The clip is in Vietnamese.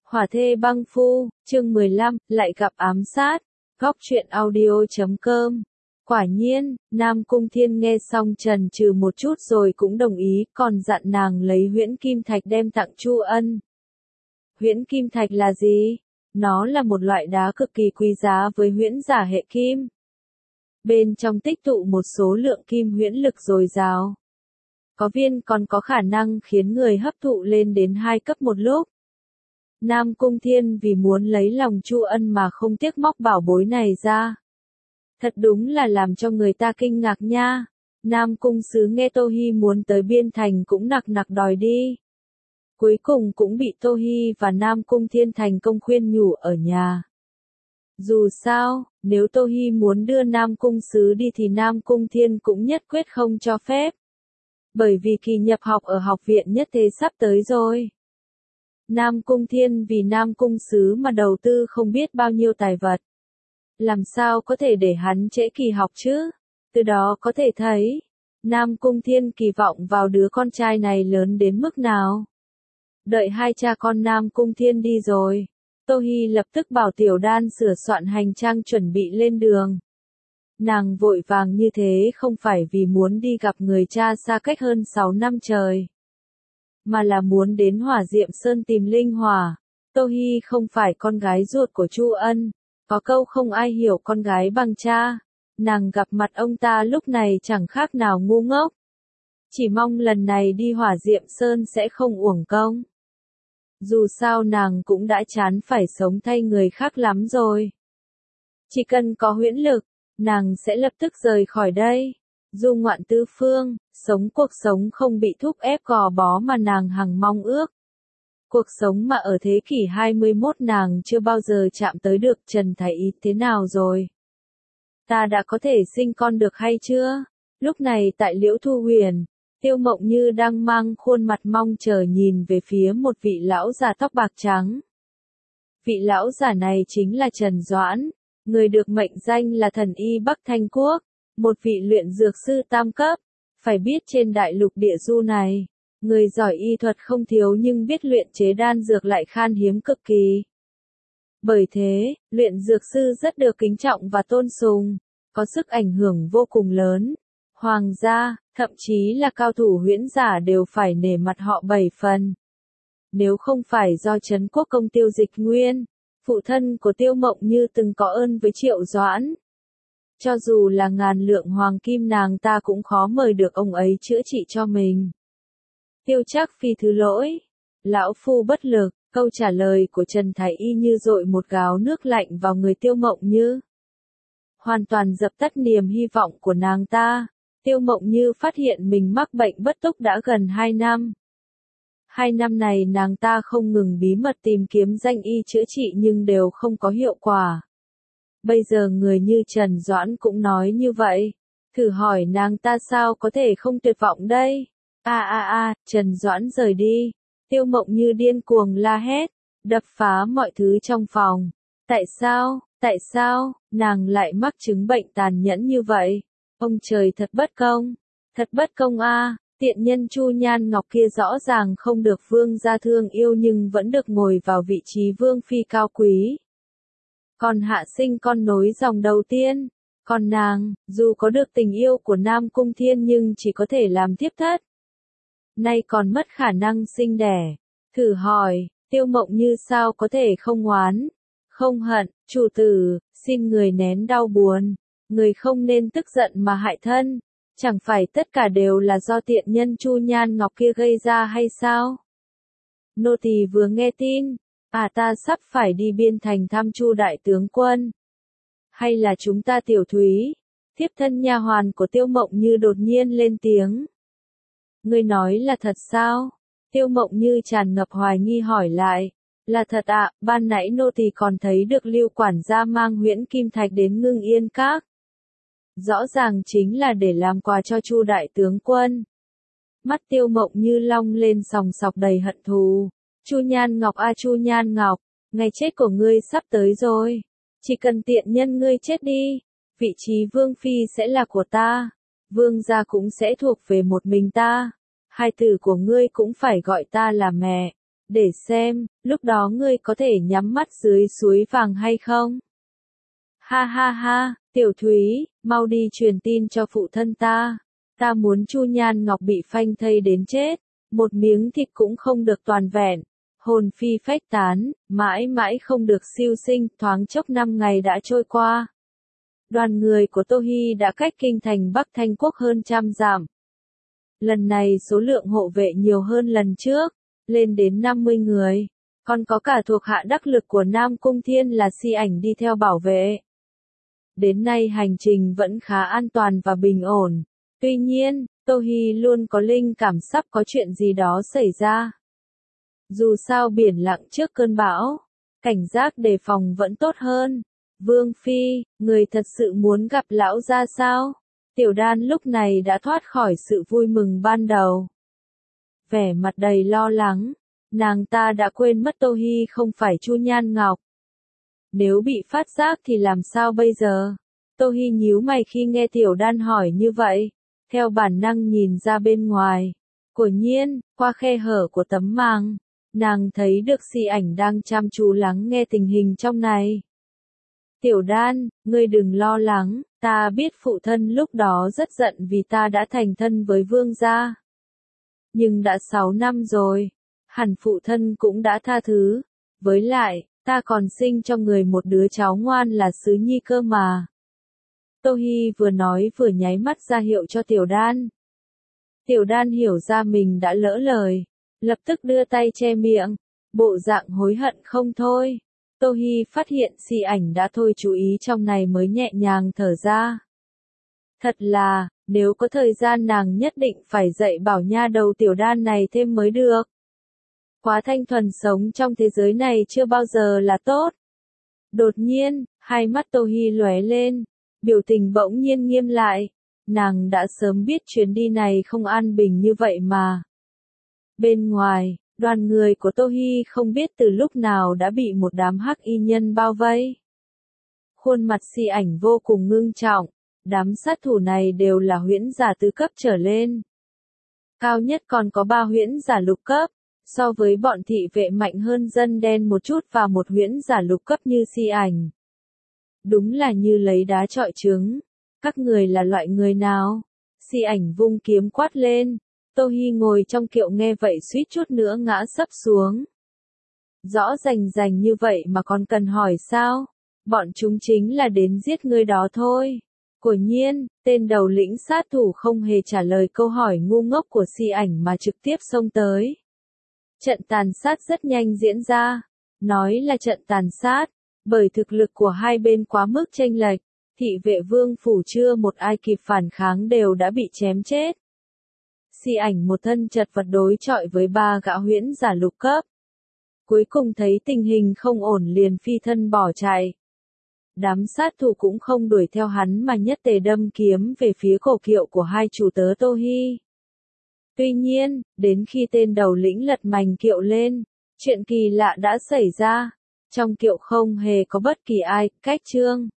Hỏa thê băng phu, chương 15, lại gặp ám sát. Góc truyện audio.com. Quả nhiên, Nam Cung Thiên nghe xong chần chừ một chút rồi cũng đồng ý, còn dặn nàng lấy huyễn kim thạch đem tặng Chu Ân. Huyễn kim thạch là gì? Nó là một loại đá cực kỳ quý giá với huyễn giả hệ kim. Bên trong tích tụ một số lượng kim huyễn lực dồi dào. Có viên còn có khả năng khiến người hấp thụ lên đến 2 cấp một lúc. Nam Cung Thiên vì muốn lấy lòng Chu Ân mà không tiếc móc bảo bối này ra. Thật đúng là làm cho người ta kinh ngạc nha. Nam Cung Sứ nghe Tô Hi muốn tới Biên Thành cũng nặc nặc đòi đi. Cuối cùng cũng bị Tô Hi và Nam Cung Thiên thành công khuyên nhủ ở nhà. Dù sao, nếu Tô Hi muốn đưa Nam Cung Sứ đi thì Nam Cung Thiên cũng nhất quyết không cho phép. Bởi vì kỳ nhập học ở học viện nhất thế sắp tới rồi. Nam Cung Thiên vì Nam Cung Sứ mà đầu tư không biết bao nhiêu tài vật. Làm sao có thể để hắn trễ kỳ học chứ? Từ đó có thể thấy, Nam Cung Thiên kỳ vọng vào đứa con trai này lớn đến mức nào. Đợi hai cha con Nam Cung Thiên đi rồi, Tô Hi lập tức bảo Tiểu Đan sửa soạn hành trang chuẩn bị lên đường. Nàng vội vàng như thế không phải vì muốn đi gặp người cha xa cách hơn 6 năm trời, mà là muốn đến Hỏa Diệm Sơn tìm Linh Hỏa. Tô Hi không phải con gái ruột của Chu Ân, có câu không ai hiểu con gái bằng cha. Nàng gặp mặt ông ta lúc này chẳng khác nào ngu ngốc. Chỉ mong lần này đi Hỏa Diệm Sơn sẽ không uổng công. Dù sao nàng cũng đã chán phải sống thay người khác lắm rồi. Chỉ cần có huyễn lực, nàng sẽ lập tức rời khỏi đây. Du ngoạn tứ phương, sống cuộc sống không bị thúc ép gò bó mà nàng hằng mong ước. Cuộc sống mà ở thế kỷ 21 nàng chưa bao giờ chạm tới được. Trần Thái Ý thế nào rồi? Ta đã có thể sinh con được hay chưa? Lúc này tại Liễu Thu Huyền, Tiêu Mộng Như đang mang khuôn mặt mong chờ nhìn về phía một vị lão già tóc bạc trắng. Vị lão già này chính là Trần Doãn, người được mệnh danh là thần y Bắc Thanh Quốc, một vị luyện dược sư tam cấp. Phải biết trên đại lục địa du này, người giỏi y thuật không thiếu nhưng biết luyện chế đan dược lại khan hiếm cực kỳ. Bởi thế, luyện dược sư rất được kính trọng và tôn sùng, có sức ảnh hưởng vô cùng lớn. Hoàng gia, thậm chí là cao thủ huyễn giả đều phải nể mặt họ 7 phần. Nếu không phải do Trấn Quốc công Tiêu Dịch Nguyên, phụ thân của Tiêu Mộng Như từng có ơn với Triệu Doãn, cho dù là ngàn lượng hoàng kim nàng ta cũng khó mời được ông ấy chữa trị cho mình. Tiêu Trác Phi thứ lỗi, lão phu bất lực. Câu trả lời của Trần Thái Y như dội một gáo nước lạnh vào người Tiêu Mộng Như. Hoàn toàn dập tắt niềm hy vọng của nàng ta. Tiêu Mộng Như phát hiện mình mắc bệnh bất túc đã gần 2 năm. 2 năm này nàng ta không ngừng bí mật tìm kiếm danh y chữa trị nhưng đều không có hiệu quả. Bây giờ người như Trần Doãn cũng nói như vậy. Thử hỏi nàng ta sao có thể không tuyệt vọng đây? Trần Doãn rời đi. Tiêu Mộng Như điên cuồng la hét, đập phá mọi thứ trong phòng. Tại sao, nàng lại mắc chứng bệnh tàn nhẫn như vậy? Ông trời thật bất công a, tiện nhân Chu Nhan Ngọc kia rõ ràng không được vương gia thương yêu nhưng vẫn được ngồi vào vị trí vương phi cao quý. Còn hạ sinh con nối dòng đầu tiên, còn nàng, dù có được tình yêu của Nam Cung Thiên nhưng chỉ có thể làm thiếp thất. Nay còn mất khả năng sinh đẻ. Thử hỏi, Tiêu Mộng Như sao có thể không oán, không hận, chủ tử, xin người nén đau buồn, người không nên tức giận mà hại thân, chẳng phải tất cả đều là do tiện nhân Chu Nhan Ngọc kia gây ra hay sao? Nô tỳ vừa nghe tin, ta sắp phải đi Biên Thành thăm Chu đại tướng quân. Hay là chúng ta Tiểu Thúy, thiếp thân nha hoàn của Tiêu Mộng Như đột nhiên lên tiếng. Ngươi nói là thật sao? Tiêu Mộng Như tràn ngập hoài nghi hỏi lại. Là thật ạ, ban nãy nô tỳ còn thấy được Lưu quản gia mang huyễn kim thạch đến Ngưng Yên Các. Rõ ràng chính là để làm quà cho Chu đại tướng quân. Mắt Tiêu Mộng Như long lên sòng sọc đầy hận thù. Chu Nhan Ngọc Chu Nhan Ngọc, ngày chết của ngươi sắp tới rồi. Chỉ cần tiện nhân ngươi chết đi, vị trí vương phi sẽ là của ta. Vương gia cũng sẽ thuộc về một mình ta. Hai tử của ngươi cũng phải gọi ta là mẹ. Để xem, lúc đó ngươi có thể nhắm mắt dưới suối vàng hay không? Ha ha ha, Tiểu Thúy, mau đi truyền tin cho phụ thân ta. Ta muốn Chu Nhan Ngọc bị phanh thây đến chết, một miếng thịt cũng không được toàn vẹn. Hồn phi phách tán, mãi mãi không được siêu sinh, thoáng chốc 5 ngày đã trôi qua. Đoàn người của Tô Hi đã cách kinh thành Bắc Thanh Quốc hơn 100 dặm. Lần này số lượng hộ vệ nhiều hơn lần trước, lên đến 50 người, còn có cả thuộc hạ đắc lực của Nam Cung Thiên là Si Ảnh đi theo bảo vệ. Đến nay hành trình vẫn khá an toàn và bình ổn. Tuy nhiên, Tô Hi luôn có linh cảm sắp có chuyện gì đó xảy ra. Dù sao biển lặng trước cơn bão, cảnh giác đề phòng vẫn tốt hơn. Vương Phi, người thật sự muốn gặp lão gia sao? Tiểu Đan lúc này đã thoát khỏi sự vui mừng ban đầu. Vẻ mặt đầy lo lắng, nàng ta đã quên mất Tô Hi không phải Chu Nhan Ngọc. Nếu bị phát giác thì làm sao bây giờ? Tô Hi nhíu mày khi nghe Tiểu Đan hỏi như vậy, theo bản năng nhìn ra bên ngoài. Quả nhiên, qua khe hở của tấm màng, nàng thấy được Si Ảnh đang chăm chú lắng nghe tình hình trong này. Tiểu Đan, ngươi đừng lo lắng, ta biết phụ thân lúc đó rất giận vì ta đã thành thân với vương gia. Nhưng đã 6 năm rồi, hẳn phụ thân cũng đã tha thứ. Với lại, ta còn sinh cho người một đứa cháu ngoan là Sứ Nhi cơ mà. Tô Hi vừa nói vừa nháy mắt ra hiệu cho Tiểu Đan. Tiểu Đan hiểu ra mình đã lỡ lời, lập tức đưa tay che miệng, bộ dạng hối hận không thôi. Tô Hi phát hiện Si Ảnh đã thôi chú ý trong này mới nhẹ nhàng thở ra. Thật là, nếu có thời gian nàng nhất định phải dạy bảo nha đầu Tiểu Đan này thêm mới được. Quá thanh thuần sống trong thế giới này chưa bao giờ là tốt. Đột nhiên, hai mắt Tô Hi lóe lên, biểu tình bỗng nhiên nghiêm lại. Nàng đã sớm biết chuyến đi này không an bình như vậy mà. Bên ngoài, đoàn người của Tô Hi không biết từ lúc nào đã bị một đám hắc y nhân bao vây. Khuôn mặt Si Ảnh vô cùng ngưng trọng, đám sát thủ này đều là huyễn giả tứ cấp trở lên. Cao nhất còn có 3 huyễn giả lục cấp, so với bọn thị vệ mạnh hơn dân đen một chút và một huyễn giả lục cấp như Si Ảnh. Đúng là như lấy đá chọi trứng. Các người là loại người nào? Si Ảnh vung kiếm quát lên. Tô Hi ngồi trong kiệu nghe vậy suýt chút nữa ngã sấp xuống. Rõ rành như vậy mà còn cần hỏi sao? Bọn chúng chính là đến giết ngươi đó thôi. Quả nhiên, tên đầu lĩnh sát thủ không hề trả lời câu hỏi ngu ngốc của Si Ảnh mà trực tiếp xông tới. Trận tàn sát rất nhanh diễn ra. Nói là trận tàn sát, bởi thực lực của hai bên quá mức chênh lệch, thị vệ vương phủ chưa một ai kịp phản kháng đều đã bị chém chết. Si Ảnh một thân chật vật đối chọi với 3 gã huyễn giả lục cấp. Cuối cùng thấy tình hình không ổn liền phi thân bỏ chạy. Đám sát thủ cũng không đuổi theo hắn mà nhất tề đâm kiếm về phía cổ kiệu của hai chủ tớ Tô Hi. Tuy nhiên, đến khi tên đầu lĩnh lật mành kiệu lên, chuyện kỳ lạ đã xảy ra. Trong kiệu không hề có bất kỳ ai, cách trương.